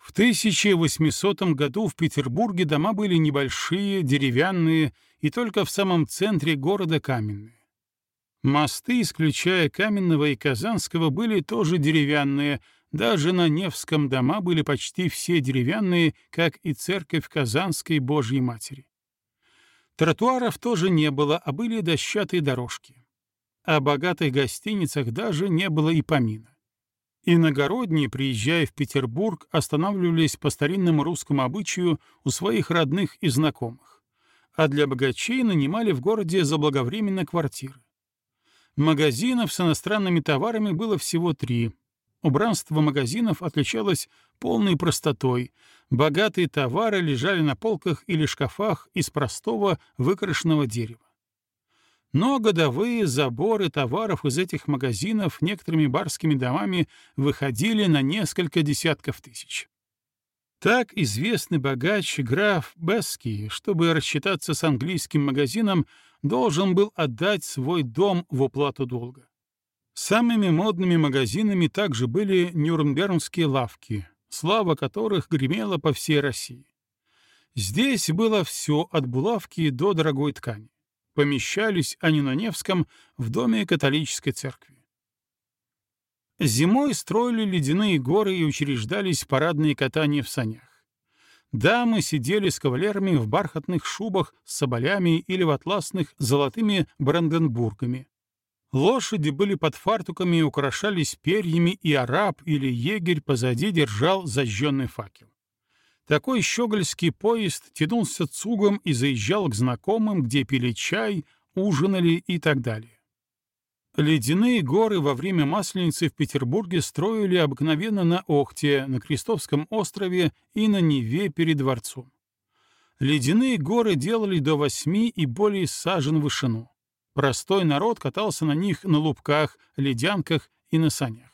В 1800 году в Петербурге дома были небольшие, деревянные и только в самом центре города каменные. Мосты, исключая Каменного и Казанского, были тоже деревянные, даже на Невском дома были почти все деревянные, как и церковь Казанской Божьей Матери. Тротуаров тоже не было, а были дощатые дорожки. О богатых гостиницах даже не было и помина. Иногородние, приезжая в Петербург, останавливались по старинному русскому обычаю у своих родных и знакомых, а для богачей нанимали в городе заблаговременно квартиры. Магазинов с иностранными товарами было всего 3. Убранство магазинов отличалось полной простотой. Богатые товары лежали на полках или шкафах из простого выкрашенного дерева. Но годовые заборы товаров из этих магазинов некоторыми барскими домами выходили на несколько десятков тысяч. Так известный богач граф Бесский, чтобы рассчитаться с английским магазином, должен был отдать свой дом в уплату долга. Самыми модными магазинами также были нюрнбергские лавки, слава которых гремела по всей России. Здесь было все от булавки до дорогой ткани. Помещались они на Невском в доме католической церкви. Зимой строили ледяные горы и учреждались парадные катания в санях. Дамы сидели с кавалерами в бархатных шубах с соболями или в атласных золотыми бранденбургами. Лошади были под фартуками и украшались перьями, и араб или егерь позади держал зажженный факел. Такой щегольский поезд тянулся цугом и заезжал к знакомым, где пили чай, ужинали и так далее. Ледяные горы во время Масленицы в Петербурге строили обыкновенно на Охте, на Крестовском острове и на Неве перед дворцом. Ледяные горы делали до 8 и более сажен в вышину. Простой народ катался на них на лубках, ледянках и на санях.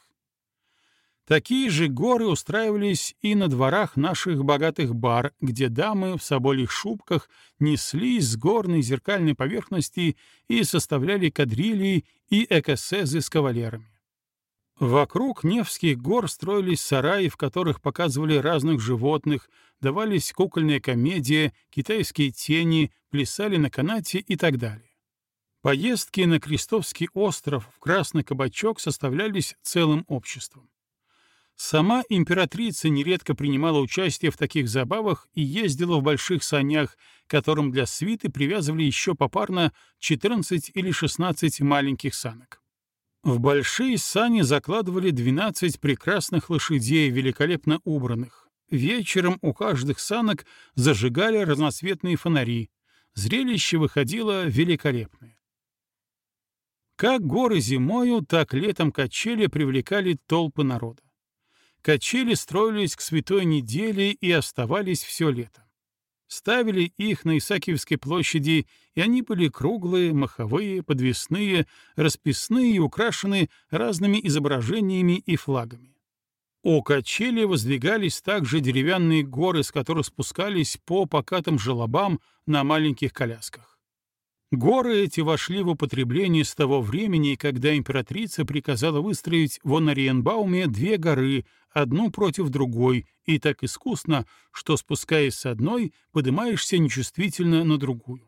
Такие же горы устраивались и на дворах наших богатых бар, где дамы в собольих шубках неслись с горной зеркальной поверхности и составляли кадрилии и экосезы с кавалерами. Вокруг Невских гор строились сараи, в которых показывали разных животных, давались кукольная комедия, китайские тени, плясали на канате и так далее. Поездки на Крестовский остров в Красный Кабачок составлялись целым обществом. Сама императрица нередко принимала участие в таких забавах и ездила в больших санях, к которым для свиты привязывали еще попарно 14 или 16 маленьких санок. В большие сани закладывали 12 прекрасных лошадей, великолепно убранных. Вечером у каждых санок зажигали разноцветные фонари. Зрелище выходило великолепное. Как горы зимою, так летом качели привлекали толпы народа. Качели строились к Святой неделе и оставались все лето. Ставили их на Исаакиевской площади, и они были круглые, маховые, подвесные, расписные и украшены разными изображениями и флагами. У качели воздвигались также деревянные горы, с которых спускались по покатым желобам на маленьких колясках. Горы эти вошли в употребление с того времени, когда императрица приказала выстроить в Ориенбауме 2 горы, одну против другой, и так искусно, что, спускаясь с одной, поднимаешься нечувствительно на другую.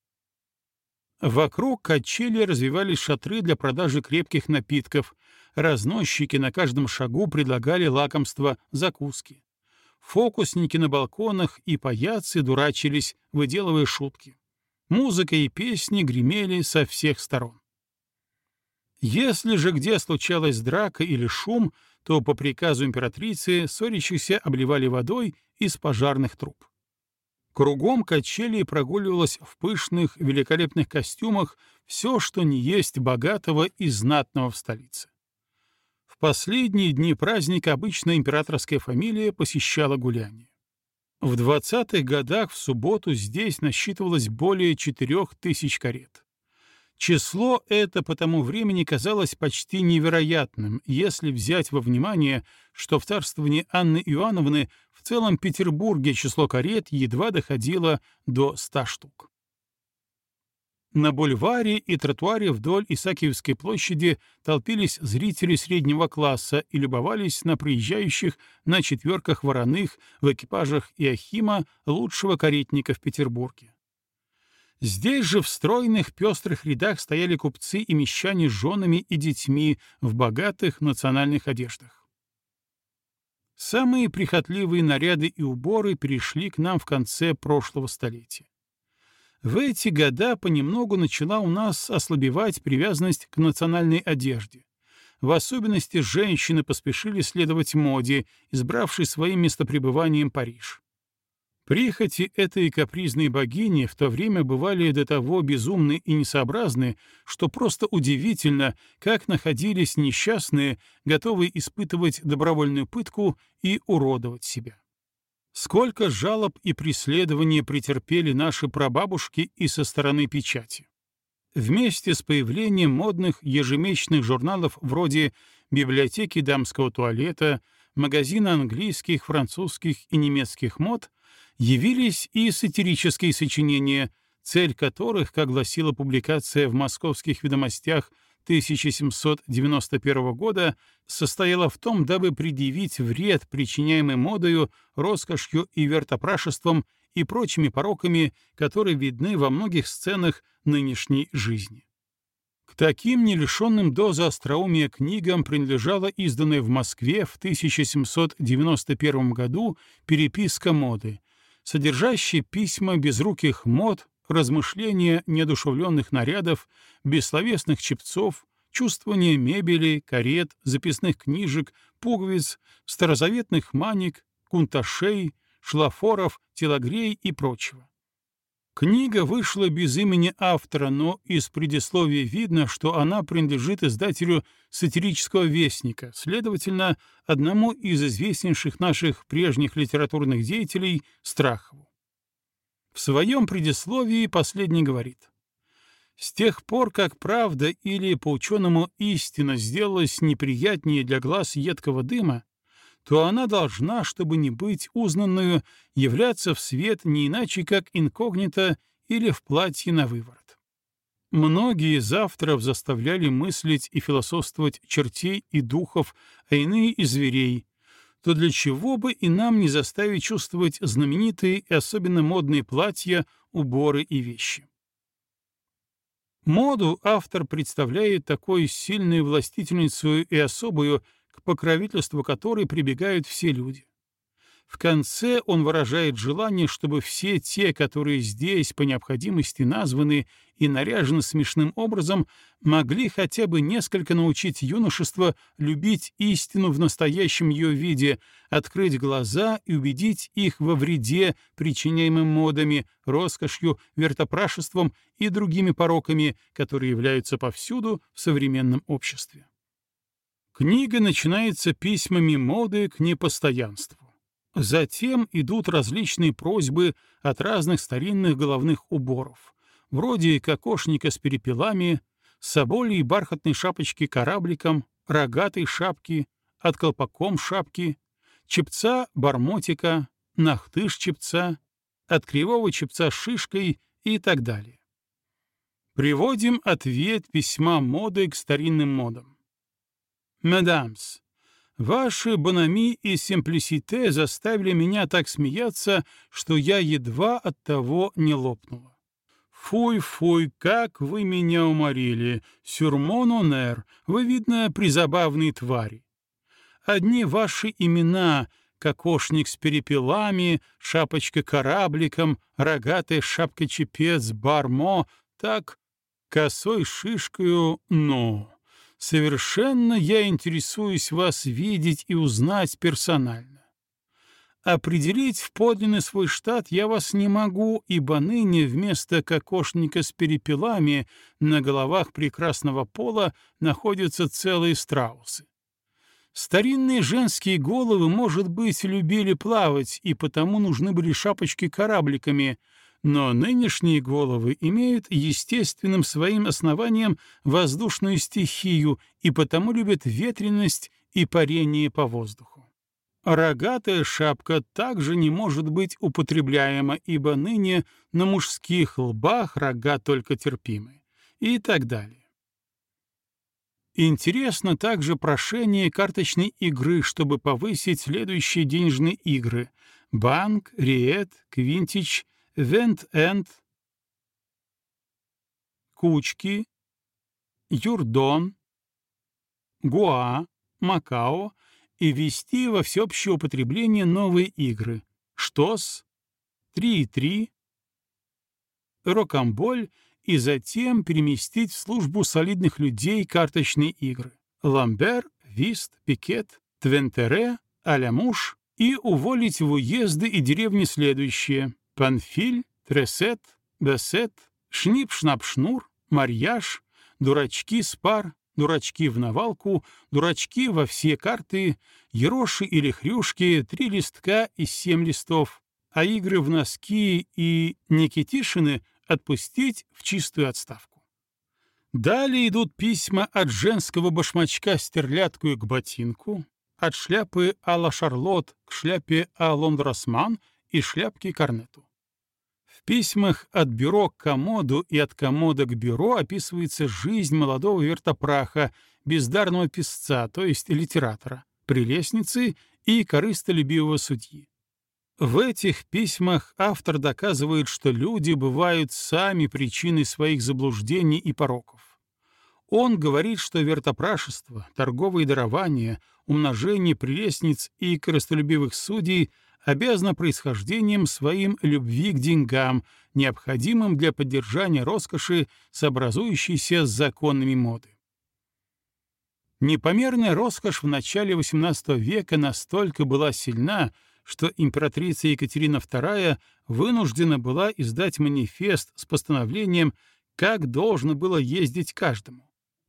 Вокруг качели развивались шатры для продажи крепких напитков, разносчики на каждом шагу предлагали лакомства, закуски. Фокусники на балконах и паяцы дурачились, выделывая шутки. Музыка и песни гремели со всех сторон. Если же где случалась драка или шум, то по приказу императрицы ссорящихся обливали водой из пожарных труб. Кругом качелей прогуливалось в пышных, великолепных костюмах все, что не есть богатого и знатного в столице. В последние дни праздника обычно императорская фамилия посещала гуляние. В 20-х годах в субботу здесь насчитывалось более 4000 карет. Число это по тому времени казалось почти невероятным, если взять во внимание, что в царствовании Анны Иоанновны в целом Петербурге число карет едва доходило до 100 штук. На бульваре и тротуаре вдоль Исаакиевской площади толпились зрители среднего класса и любовались на приезжающих на четверках вороных в экипажах Иохима, лучшего каретника в Петербурге. Здесь же в стройных пестрых рядах стояли купцы и мещане с женами и детьми в богатых национальных одеждах. Самые прихотливые наряды и уборы перешли к нам в конце прошлого столетия. В эти года понемногу начала у нас ослабевать привязанность к национальной одежде. В особенности женщины поспешили следовать моде, избравшей своим местопребыванием Париж. Прихоти этой капризной богини в то время бывали до того безумны и несообразны, что просто удивительно, как находились несчастные, готовые испытывать добровольную пытку и уродовать себя. Сколько жалоб и преследований претерпели наши прабабушки и со стороны печати. Вместе с появлением модных ежемесячных журналов вроде «Библиотеки дамского туалета», «Магазина английских, французских и немецких мод» явились и сатирические сочинения, цель которых, как гласила публикация в «Московских ведомостях» 1791 года, состояла в том, дабы предъявить вред, причиняемый модою, роскошью и вертопрашеством и прочими пороками, которые видны во многих сценах нынешней жизни. К таким не лишенным дозы остроумия книгам принадлежала изданная в Москве в 1791 году «Переписка моды», содержащая письма безруких мод, размышления неодушевленных нарядов, бессловесных чепцов, чувствование мебели, карет, записных книжек, пуговиц, старозаветных маник, кунташей, шлафоров, телогрей и прочего. Книга вышла без имени автора, но из предисловия видно, что она принадлежит издателю «Сатирического вестника», следовательно, одному из известнейших наших прежних литературных деятелей Страхову. В своем предисловии последний говорит: «С тех пор, как правда или, по-ученому, истина сделалась неприятнее для глаз едкого дыма, то она должна, чтобы не быть узнанную, являться в свет не иначе, как инкогнито или в платье на выворот. Многие из авторов заставляли мыслить и философствовать чертей и духов, а иные и зверей, то для чего бы и нам не заставить чувствовать знаменитые и особенно модные платья, уборы и вещи? Моду автор представляет такой сильной властительницу и особую, к покровительству которой прибегают все люди. В конце он выражает желание, чтобы все те, которые здесь по необходимости названы и наряжены смешным образом, могли хотя бы несколько научить юношество любить истину в настоящем ее виде, открыть глаза и убедить их во вреде, причиняемым модами, роскошью, вертопрашеством и другими пороками, которые являются повсюду в современном обществе. Книга начинается письмами моды к непостоянству. Затем идут различные просьбы от разных старинных головных уборов, вроде кокошника с перепелами, соболей и бархатной шапочки корабликом, рогатой шапки, от колпаком шапки, чепца бармотика, нахтыш чепца, от кривого чепца шишкой и так далее. Приводим ответ письма моды к старинным модам. «Мадамс, ваши бонами и симплисите заставили меня так смеяться, что я едва от того не лопнула. Фуй-фуй, как вы меня уморили, сюрмон онер, вы, видно, призабавные твари. Одни ваши имена — кокошник с перепелами, шапочка корабликом, рогатая шапка-чепец, бармо, так, косой шишкою, но... Совершенно я интересуюсь вас видеть и узнать персонально. Определить в подлинный свой штат я вас не могу, ибо ныне вместо кокошника с перепелами на головах прекрасного пола находятся целые страусы. Старинные женские головы, может быть, любили плавать, и потому нужны были шапочки корабликами, но нынешние головы имеют естественным своим основанием воздушную стихию и потому любят ветреность и парение по воздуху. Рогатая шапка также не может быть употребляема, ибо ныне на мужских лбах рога только терпимы. И так далее. Интересно также прошение карточной игры, чтобы повысить следующие денежные игры: банк, риет, квинтич, вент-энд, кучки, юрдон, гуа, макао, и ввести во всеобщее употребление новые игры: штос, 3 и 3, рокамболь, и затем переместить в службу солидных людей карточные игры: ламбер, вист, пикет, твентере, алямуш, и уволить в уезды и деревни следующие: панфиль, тресет, бесет, шнип-шнап-шнур, марьяж, дурачки с пар, дурачки в навалку, дурачки во все карты, ероши или хрюшки, 3 листка и 7 листов, а игры в носки и никитишины отпустить в чистую отставку. Далее идут письма от женского башмачка стерлядку к ботинку, от шляпы а-ла Шарлотт к шляпе а-ла Лондросман и шляпке корнету. В письмах от бюро к комоду и от комода к бюро описывается жизнь молодого вертопраха, бездарного писца, то есть литератора, прелестницы и корыстолюбивого судьи. В этих письмах автор доказывает, что люди бывают сами причиной своих заблуждений и пороков. Он говорит, что вертопрашество, торговые дарования, умножение прелестниц и корыстолюбивых судей обязано происхождением своим любви к деньгам, необходимым для поддержания роскоши, сообразующейся с законами моды. Непомерная роскошь в начале XVIII века настолько была сильна, что императрица Екатерина II вынуждена была издать манифест с постановлением, как должно было ездить каждому.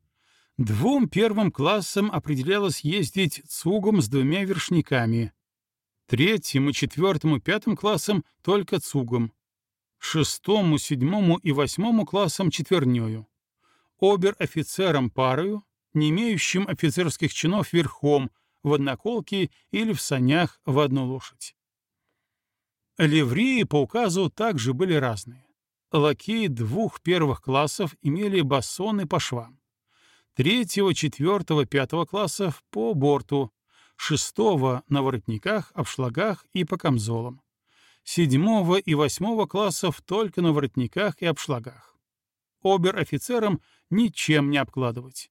2 первым классам определялось ездить цугом с 2 вершниками, 3-м и 4-м и 5-м классам только цугом, 6-му, 7-му и 8-му классам четвернёю, обер-офицерам парою, не имеющим офицерских чинов верхом, в одноколке или в санях в одну лошадь. Ливреи по указу также были разные. Лакеи 2 первых классов имели басоны по швам, 3-го, 4-го, 5-го классов по борту, 6-го на воротниках, обшлагах и по камзолам, 7-го и 8-го классов только на воротниках и обшлагах. Обер-офицерам ничем не обкладывать.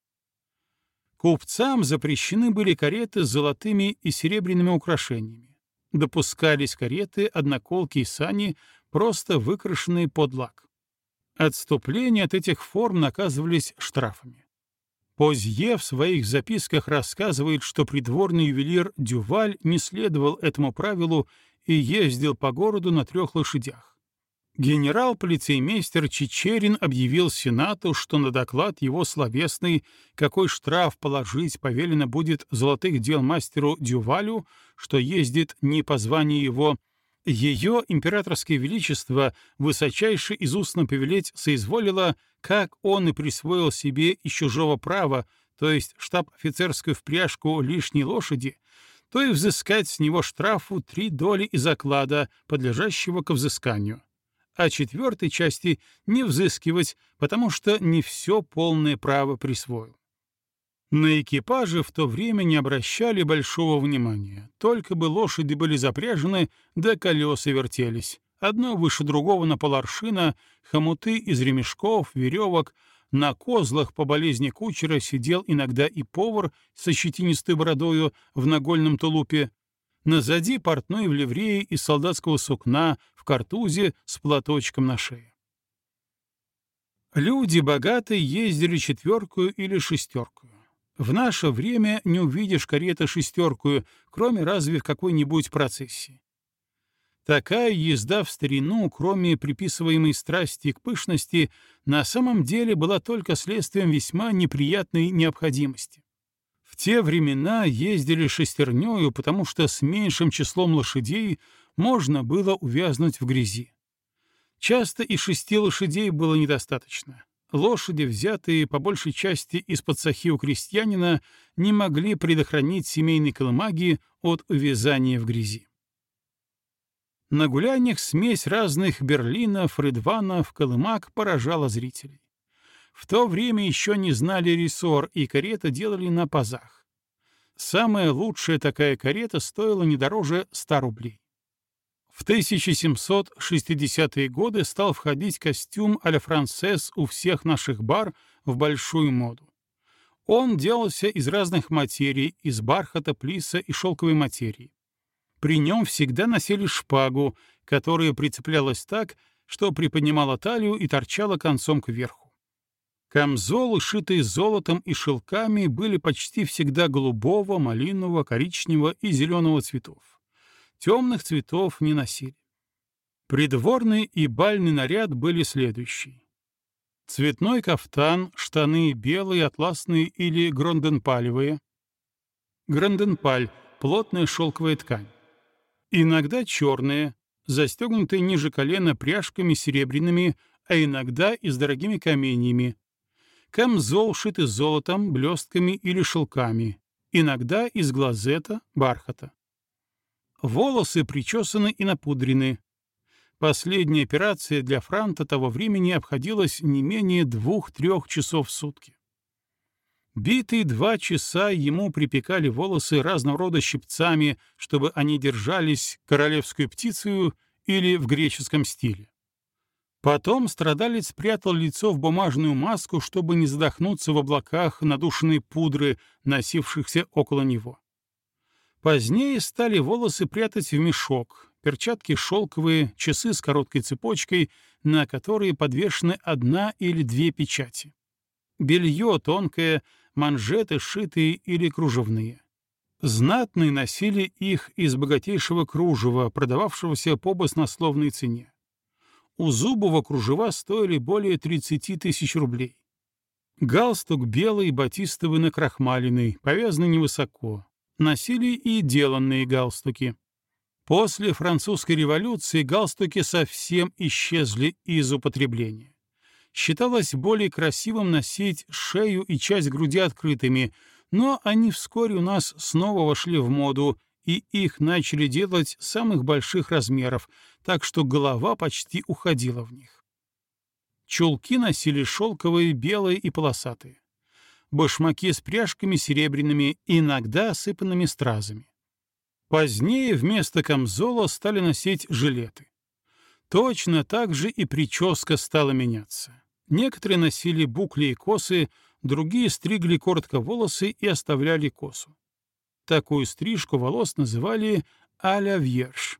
Купцам запрещены были кареты с золотыми и серебряными украшениями. Допускались кареты, одноколки и сани, просто выкрашенные под лак. Отступления от этих форм наказывались штрафами. Позье в своих записках рассказывает, что придворный ювелир Дюваль не следовал этому правилу и ездил по городу на 3 лошадях. Генерал-полицеймейстер Чичерин объявил Сенату, что на доклад его словесный, какой штраф положить повелено будет золотых дел мастеру Дювалю, что ездит не по званию его, ее императорское величество высочайше из устно повелеть соизволило, как он и присвоил себе из чужого права, то есть штаб-офицерскую впряжку лишней лошади, то и взыскать с него штрафу 3 доли из оклада, подлежащего ко взысканию, а 4-й части не взыскивать, потому что не все полное право присвоил. На экипаже в то время не обращали большого внимания, только бы лошади были запряжены, да колеса вертелись, одно выше другого на поларшина, хомуты из ремешков, веревок, на козлах по болезни кучера сидел иногда и повар со щетинистой бородою в нагольном тулупе, назади портной в ливрее из солдатского сукна, в картузе с платочком на шее. Люди богатые ездили 4-кую или 6-кую. В наше время не увидишь кареты 6-кую, кроме разве в какой-нибудь процессии. Такая езда в старину, кроме приписываемой страсти к пышности, на самом деле была только следствием весьма неприятной необходимости. В те времена ездили шестернёю, потому что с меньшим числом лошадей можно было увязнуть в грязи. Часто и 6 лошадей было недостаточно. лошади, взятые по большей части из-под сахи у крестьянина, не могли предохранить семейные колымаги от увязания в грязи. На гуляниях смесь разных берлинов, рыдванов, колымаг поражала зрителей. В то время еще не знали рессор, и карета делали на пазах. Самая лучшая такая карета стоила не дороже 100 рублей. В 1760-е годы стал входить костюм а-ля францез у всех наших бар в большую моду. Он делался из разных материй, из бархата, плиса и шелковой материи. При нем всегда носили шпагу, которая прицеплялась так, что приподнимала талию и торчала концом кверху. Камзолы, шитые золотом и шелками, были почти всегда голубого, малинового, коричневого и зеленого цветов. Темных цветов не носили. Придворный и бальный наряд были следующие. Цветной кафтан, штаны белые, атласные или гронденпалевые. Гронденпаль — плотная шелковая ткань. Иногда черные, застегнутые ниже колена пряжками серебряными, а иногда и с дорогими каменьями. Камзол, шитый золотом, блестками или шелками, иногда из глазета, бархата. Волосы причесаны и напудрены. Последняя операция для франта того времени обходилась не менее 2-3 часов в сутки. Битые 2 часа ему припекали волосы разного рода щипцами, чтобы они держались королевскую птицею или в греческом стиле. Потом страдалец прятал лицо в бумажную маску, чтобы не задохнуться в облаках надушенной пудры, носившихся около него. Позднее стали волосы прятать в мешок, перчатки шелковые, часы с короткой цепочкой, на которые подвешены 1 или 2 печати. Белье тонкое, манжеты сшитые или кружевные. Знатные носили их из богатейшего кружева, продававшегося по баснословной цене. У Зубова кружева стоили более 30 тысяч рублей. Галстук белый, батистовый накрахмаленный, повязанный невысоко. Носили и деланные галстуки. После французской революции галстуки совсем исчезли из употребления. Считалось более красивым носить шею и часть груди открытыми, но они вскоре у нас снова вошли в моду, и их начали делать самых больших размеров, так что голова почти уходила в них. Чулки носили шелковые, белые и полосатые. Башмаки с пряжками серебряными, иногда осыпанными стразами. Позднее вместо камзола стали носить жилеты. Точно так же и прическа стала меняться. Некоторые носили букли и косы, другие стригли коротко волосы и оставляли косу. Такую стрижку волос называли «а-ля вьерж».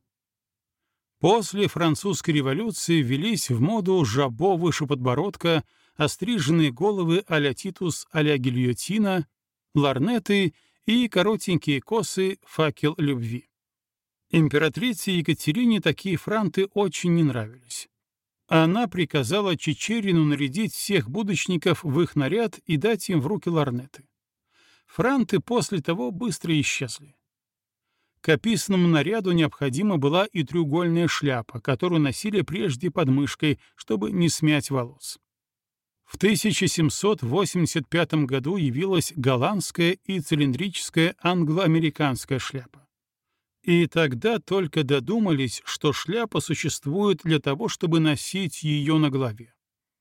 После французской революции ввелись в моду жабо выше подбородка, остриженные головы а-ля Титус, а-ля гильотина, ларнеты и коротенькие косы «факел любви». Императрице Екатерине такие франты очень не нравились. Она приказала Чичерину нарядить всех будочников в их наряд и дать им в руки ларнеты. Франты после того быстро исчезли. К описанному наряду необходима была и треугольная шляпа, которую носили прежде под мышкой, чтобы не смять волос. В 1785 году явилась голландская и цилиндрическая англо-американская шляпа. И тогда только додумались, что шляпа существует для того, чтобы носить ее на голове.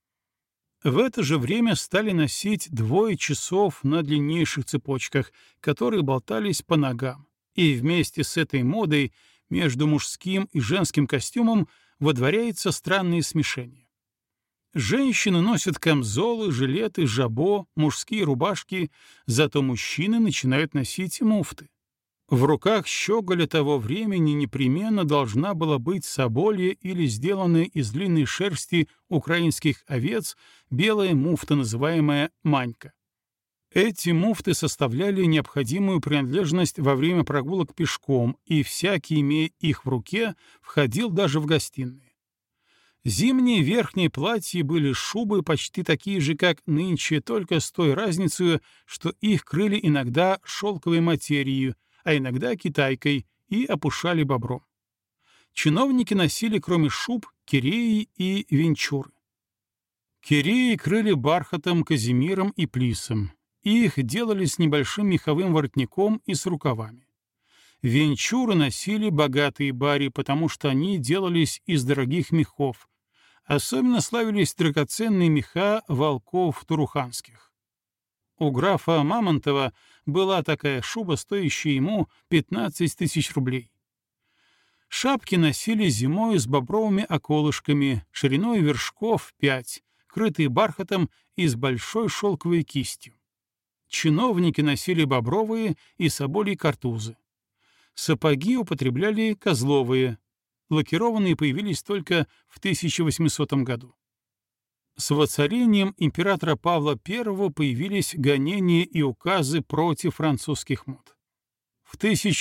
В это же время стали носить 2 часов на длиннейших цепочках, которые болтались по ногам, и вместе с этой модой между мужским и женским костюмом водворяется странное смешение. Женщины носят камзолы, жилеты, жабо, мужские рубашки, зато мужчины начинают носить муфты. В руках щеголя того времени непременно должна была быть соболья или сделанная из длинной шерсти украинских овец белая муфта, называемая манька. Эти муфты составляли необходимую принадлежность во время прогулок пешком, и всякий, имея их в руке, входил даже в гостиные. Зимние верхние платья были шубы почти такие же, как нынче, только с той разницей, что их крыли иногда шелковой материей, а иногда китайкой, и опушали бобром. Чиновники носили, кроме шуб, киреи и венчуры. Киреи крыли бархатом, казимиром и плисом. Их делали с небольшим меховым воротником и с рукавами. Венчуры носили богатые бари, потому что они делались из дорогих мехов. Особенно славились драгоценные меха волков туруханских. У графа Мамонтова была такая шуба, стоящая ему 15 тысяч рублей. Шапки носили зимой с бобровыми околышками, шириной вершков 5, крытые бархатом и с большой шелковой кистью. Чиновники носили бобровые и соболи картузы. Сапоги употребляли козловые. Лакированные появились только в 1800 году. С воцарением императора Павла I появились гонения и указы против французских мод. В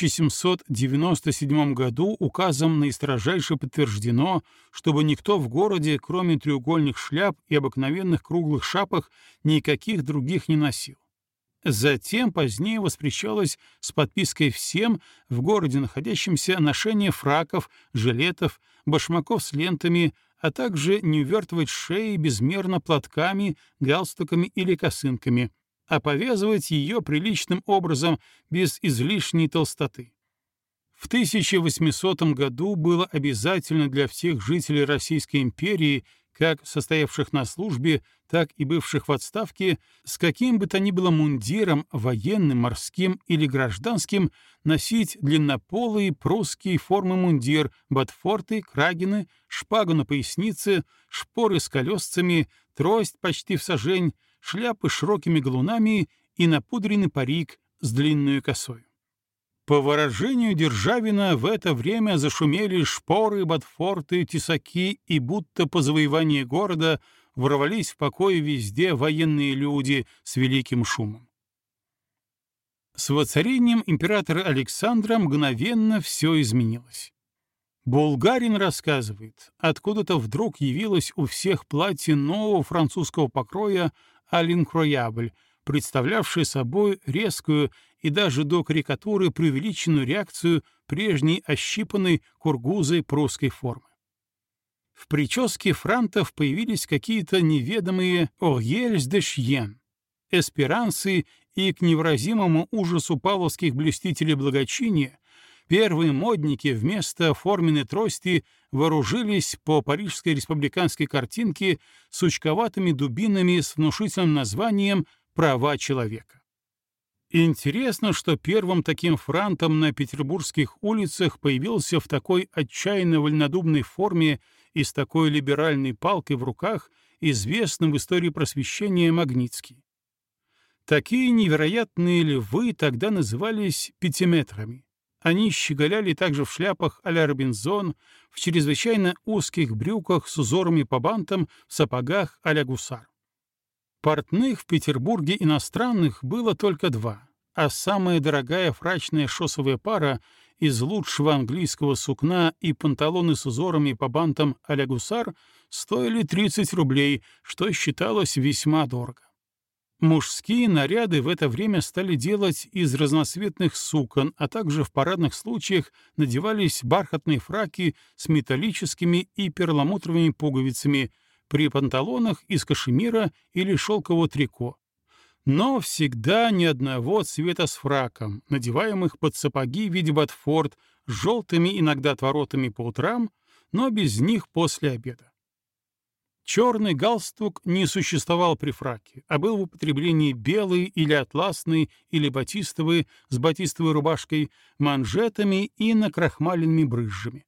1797 году указом наистрожайше подтверждено, чтобы никто в городе, кроме треугольных шляп и обыкновенных круглых шапок, никаких других не носил. Затем позднее воспрещалось с подпиской всем в городе находящимся ношение фраков, жилетов, башмаков с лентами, а также не увертывать шеи безмерно платками, галстуками или косынками, а повязывать ее приличным образом, без излишней толстоты. В 1800 году было обязательно для всех жителей Российской империи, как состоявших на службе, так и бывших в отставке, с каким бы то ни было мундиром, военным, морским или гражданским, носить длиннополый прусский формы мундир, ботфорты, крагины, шпагу на пояснице, шпоры с колесцами, трость почти в сажень, шляпы с широкими галунами и напудренный парик с длинной косой. По выражению Державина, в это время зашумели шпоры, ботфорты, тесаки, и будто по завоевании города ворвались в покое везде военные люди с великим шумом. С воцарением императора Александра мгновенно все изменилось. Булгарин рассказывает, откуда-то вдруг явилось у всех платье нового французского покроя «Аль-Инкроябль», представлявшее собой резкую и даже до карикатуры преувеличенную реакцию прежней ощипанной кургузой прусской формы. В прическе франтов появились какие-то неведомые «орьельс де шьен», эсперанцы, и к невыразимому ужасу павловских блюстителей благочиния первые модники вместо форменной трости вооружились по парижской республиканской картинке сучковатыми дубинами с внушительным названием «Права человека». Интересно, что первым таким франтом на петербургских улицах появился в такой отчаянно вольнодумной форме и с такой либеральной палкой в руках известный в истории просвещения Магнитский. Такие невероятные львы тогда назывались пятиметрами. Они щеголяли также в шляпах а-ля Робинзон, в чрезвычайно узких брюках с узорами по бантам, в сапогах а-ля гусар. Портных в Петербурге иностранных было только два, а самая дорогая фрачная шоссовая пара из лучшего английского сукна и панталоны с узорами по бантам а-ля гусар стоили 30 рублей, что считалось весьма дорого. Мужские наряды в это время стали делать из разноцветных сукон, а также в парадных случаях надевались бархатные фраки с металлическими и перламутровыми пуговицами, при панталонах из кашемира или шелкового трико. Но всегда ни одного цвета с фраком, надеваемых под сапоги в виде ботфорт, с желтыми иногда отворотами по утрам, но без них после обеда. Черный галстук не существовал при фраке, а был в употреблении белый или атласный или батистовый с батистовой рубашкой, манжетами и накрахмаленными брызжами.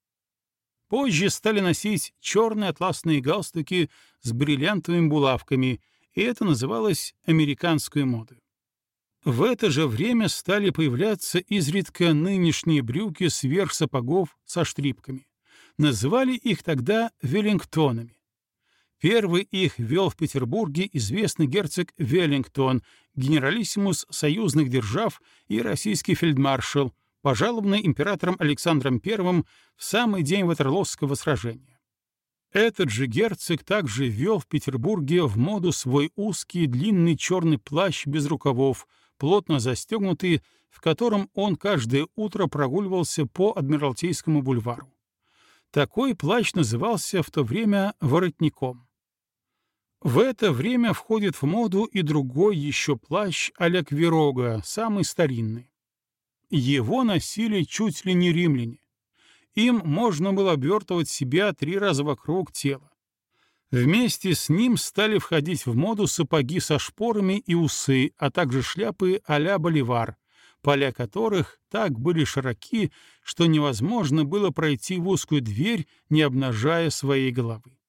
Позже стали носить черные атласные галстуки с бриллиантовыми булавками, и это называлось американской модой. В это же время стали появляться изредка нынешние брюки сверх сапогов со штрипками. Называли их тогда веллингтонами. Первый их вел в Петербурге известный герцог Веллингтон, генералиссимус союзных держав и российский фельдмаршал, пожалованный императором Александром I в самый день Ватерлоосского сражения. Этот же герцог также ввел в Петербурге в моду свой узкий длинный черный плащ без рукавов, плотно застегнутый, в котором он каждое утро прогуливался по Адмиралтейскому бульвару. Такой плащ назывался в то время воротником. В это время входит в моду и другой еще плащ а-ля квирога, самый старинный. Его носили чуть ли не римляне. Им можно было обертывать себя 3 раза вокруг тела. Вместе с ним стали входить в моду сапоги со шпорами и усы, а также шляпы а-ля боливар, поля которых так были широки, что невозможно было пройти в узкую дверь, не обнажая своей головы.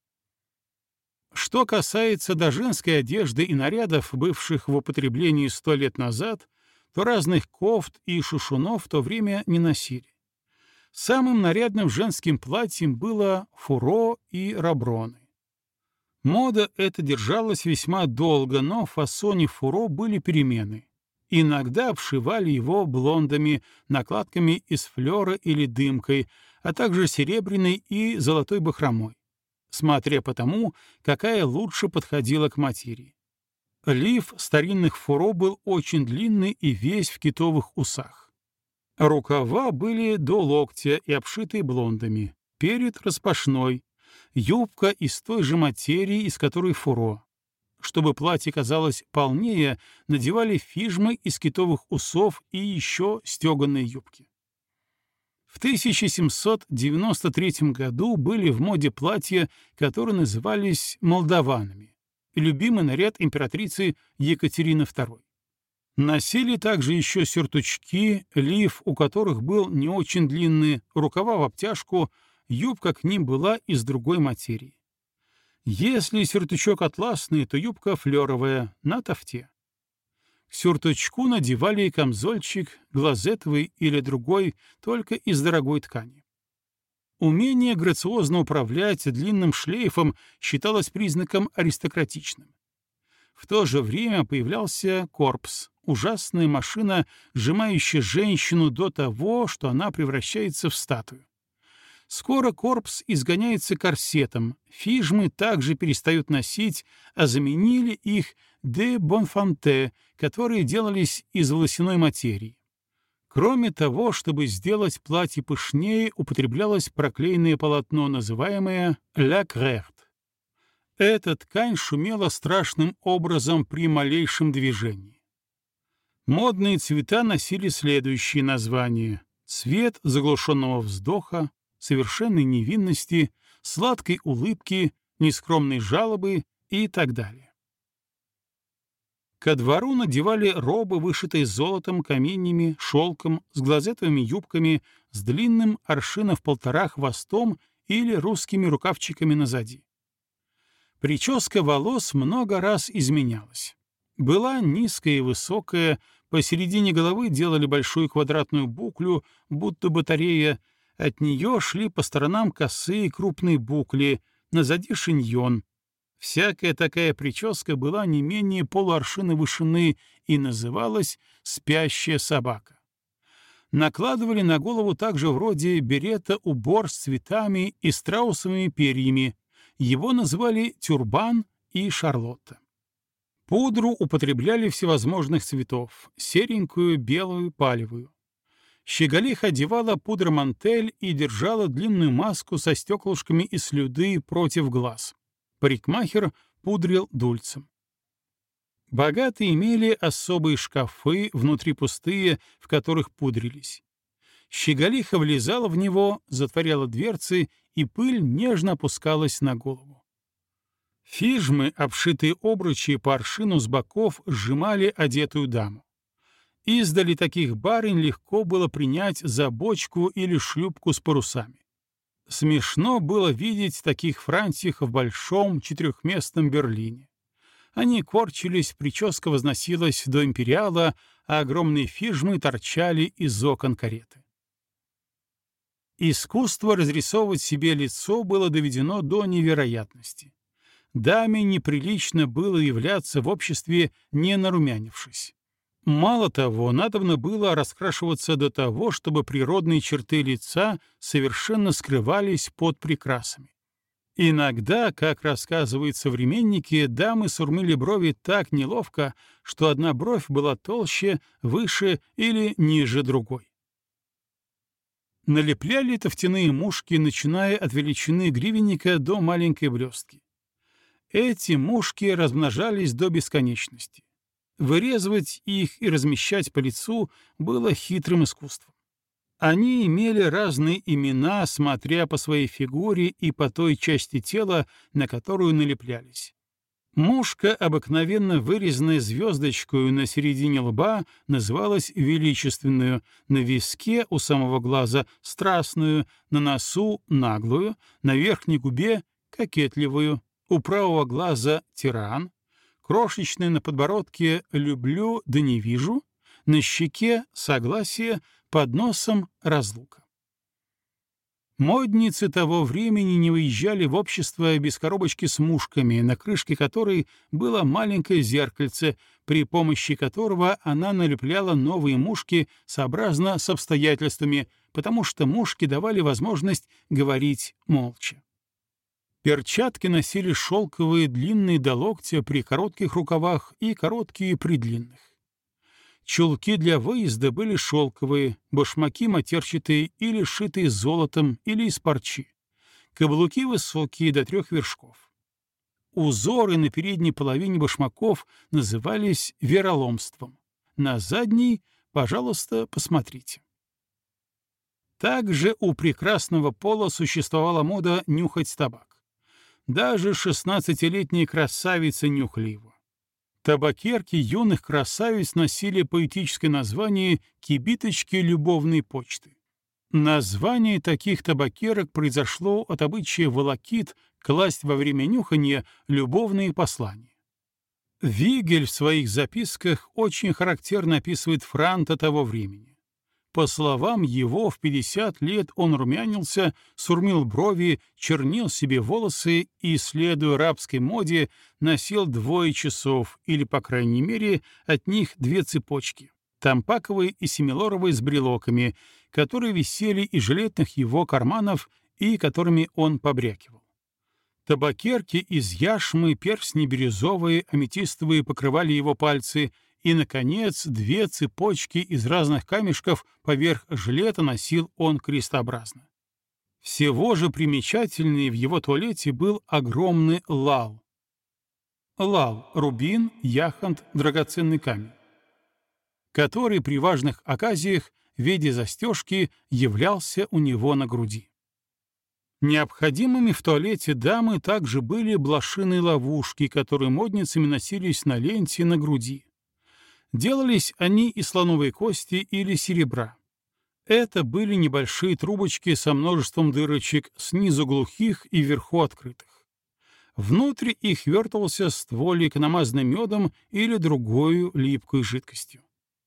Что касается до женской одежды и нарядов, бывших в употреблении 100 лет назад, то разных кофт и шушунов в то время не носили. Самым нарядным женским платьем было фуро и раброны. Мода эта держалась весьма долго, но в фасоне фуро были перемены. Иногда обшивали его блондами, накладками из флера или дымкой, а также серебряной и золотой бахромой, смотря по тому, какая лучше подходила к материи. Лиф старинных фуро был очень длинный и весь в китовых усах. Рукава были до локтя и обшитые блондами, перед распашной, юбка из той же материи, из которой фуро. Чтобы платье казалось полнее, надевали фижмы из китовых усов и еще стеганые юбки. В 1793 году были в моде платья, которые назывались молдаванами, любимый наряд императрицы Екатерины II. Носили также еще сюртучки, лиф у которых был не очень длинный, рукава в обтяжку, юбка к ним была из другой материи. Если сюртучок атласный, то юбка флеровая, на тафте. К сюртучку надевали камзольчик, глазетовый или другой, только из дорогой ткани. Умение грациозно управлять длинным шлейфом считалось признаком аристократичным. В то же время появлялся корпс, ужасная машина, сжимающая женщину до того, что она превращается в статую. Скоро корпс изгоняется корсетом, фижмы также перестают носить, а заменили их де бонфанте, которые делались из волосяной материи. Кроме того, чтобы сделать платье пышнее, употреблялось проклеенное полотно, называемое «ля крерт». Эта ткань шумела страшным образом при малейшем движении. Модные цвета носили следующие названия: цвет заглушенного вздоха, совершенной невинности, сладкой улыбки, нескромной жалобы и так далее. Ко двору надевали робы, вышитые золотом, каменьями, шелком, с глазетовыми юбками, с длинным аршина в 1,5 хвостом или русскими рукавчиками назади. Прическа волос много раз изменялась. Была низкая и высокая, посередине головы делали большую квадратную буклю, будто батарея, от нее шли по сторонам косые крупные букли, назади шиньон. Всякая такая прическа была не менее полуаршина вышины и называлась «спящая собака». Накладывали на голову также вроде берета убор с цветами и страусовыми перьями. Его называли тюрбан и шарлотта. Пудру употребляли всевозможных цветов — серенькую, белую, палевую. Щеголиха одевала пудромантель и держала длинную маску со стеклышками из слюды против глаз. Парикмахер пудрил дульцем. Богатые имели особые шкафы, внутри пустые, в которых пудрились. Щеголиха влезала в него, затворяла дверцы, и пыль нежно опускалась на голову. Фижмы, обшитые обручи по аршину с боков, сжимали одетую даму. Издали таких барынь легко было принять за бочку или шлюпку с парусами. Смешно было видеть таких франтих в большом 4-местном Берлине. Они корчились, прическа возносилась до империала, а огромные фижмы торчали из окон кареты. Искусство разрисовывать себе лицо было доведено до невероятности. Даме неприлично было являться в обществе, не нарумянившись. Мало того, надобно было раскрашиваться до того, чтобы природные черты лица совершенно скрывались под прикрасами. Иногда, как рассказывают современники, дамы сурмили брови так неловко, что одна бровь была толще, выше или ниже другой. Налепляли тофтяные мушки, начиная от величины гривенника до маленькой блестки. Эти мушки размножались до бесконечности. Вырезывать их и размещать по лицу было хитрым искусством. Они имели разные имена, смотря по своей фигуре и по той части тела, на которую налеплялись. Мушка, обыкновенно вырезанная звездочкой на середине лба, называлась величественную, на виске у самого глаза — страстную, на носу — наглую, на верхней губе — кокетливую, у правого глаза — тиран, крошечной на подбородке — люблю да не вижу, на щеке — согласие, под носом — разлука. Модницы того времени не выезжали в общество без коробочки с мушками, на крышке которой было маленькое зеркальце, при помощи которого она налепляла новые мушки сообразно с обстоятельствами, потому что мушки давали возможность говорить молча. Перчатки носили шелковые, длинные до локтя при коротких рукавах и короткие при длинных. Чулки для выезда были шелковые, башмаки матерчатые или сшитые золотом или из парчи. Каблуки высокие до 3 вершков. Узоры на передней половине башмаков назывались вероломством. На задней, пожалуйста, посмотрите. Также у прекрасного пола существовала мода нюхать табак. Даже 16-летние красавицы нюхали его. Табакерки юных красавиц носили поэтическое название «кибиточки любовной почты». Название таких табакерок произошло от обычая волокит класть во время нюхания любовные послания. Вигель в своих записках очень характерно описывает франта того времени. По словам его, в 50 лет он румянился, сурмил брови, чернил себе волосы и, следуя рабской моде, носил 2 часов, или, по крайней мере, от них 2 цепочки, тампаковые и семилоровые с брелоками, которые висели из жилетных его карманов и которыми он побрякивал. Табакерки из яшмы, перстни бирюзовые, аметистовые покрывали его пальцы, и, наконец, 2 цепочки из разных камешков поверх жилета носил он крестообразно. Всего же примечательнее в его туалете был огромный лал. Лал — рубин, яхонт, драгоценный камень, который при важных оказиях в виде застежки являлся у него на груди. Необходимыми в туалете дамы также были блошиные ловушки, которые модницами носились на ленте на груди. Делались они из слоновой кости или серебра. Это были небольшие трубочки со множеством дырочек, снизу глухих и вверху открытых. Внутрь их вертывался стволик, намазанный медом или другой липкой жидкостью.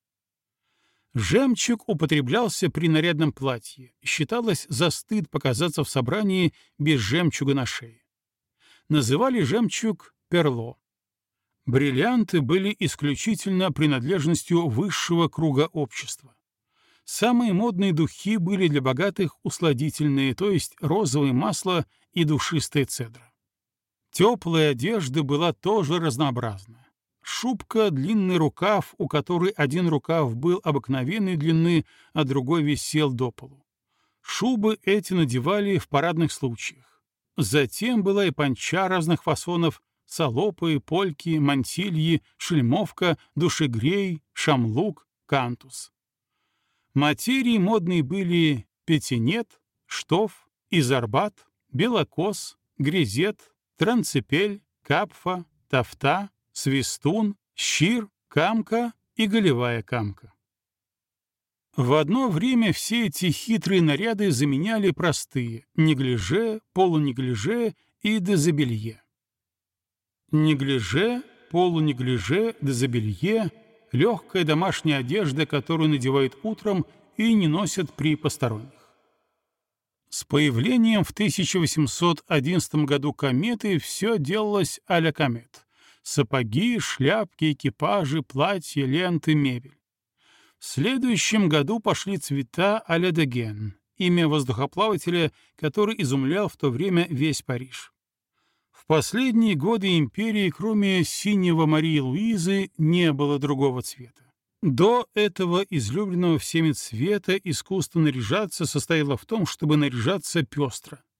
Жемчуг употреблялся при нарядном платье. Считалось за стыд показаться в собрании без жемчуга на шее. Называли жемчуг перло. Бриллианты были исключительно принадлежностью высшего круга общества. Самые модные духи были для богатых усладительные, то есть розовое масло и душистая цедра. Теплая одежда была тоже разнообразна. Шубка, длинный рукав, у которой один рукав был обыкновенной длины, а другой висел до полу. Шубы эти надевали в парадных случаях. Затем была и панча разных фасонов, салопы, польки, мантильи, шельмовка, душегрей, шамлук, кантус. Материи модные были петинет, штоф, изорбат, белокос, грезет, транцепель, капфа, тафта, свистун, щир, камка и голевая камка. В одно время все эти хитрые наряды заменяли простые неглиже, полунеглиже и дезобелье. Неглиже, полунеглиже, дезобелье — легкая домашняя одежда, которую надевают утром и не носят при посторонних. С появлением в 1811 году кометы все делалось а-ля комет. Сапоги, шляпки, экипажи, платья, ленты, мебель. В следующем году пошли цвета а-ля Деген, имя воздухоплавателя, который изумлял в то время весь Париж. В последние годы империи, кроме синего Марии Луизы, не было другого цвета. До этого излюбленного всеми цвета искусство наряжаться состояло в том, чтобы наряжаться пестро.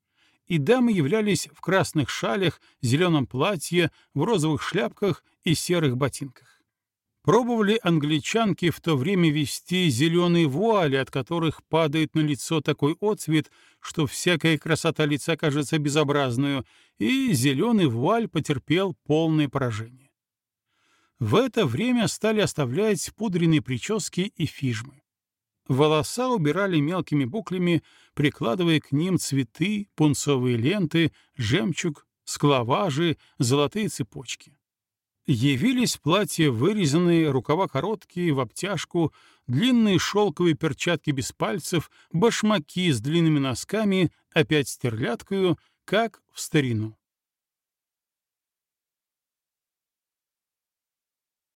и дамы являлись в красных шалях, зеленом платье, в розовых шляпках и серых ботинках. Пробовали англичанки в то время вести зеленые вуали, от которых падает на лицо такой отцвет, что всякая красота лица кажется безобразную, и зеленый вуаль потерпел полное поражение. В это время стали оставлять пудренные прически и фижмы. Волоса убирали мелкими буклями, прикладывая к ним цветы, пунцовые ленты, жемчуг, склаважи, золотые цепочки. Явились платья вырезанные, рукава короткие, в обтяжку, длинные шелковые перчатки без пальцев, башмаки с длинными носками, опять стерляткою, как в старину.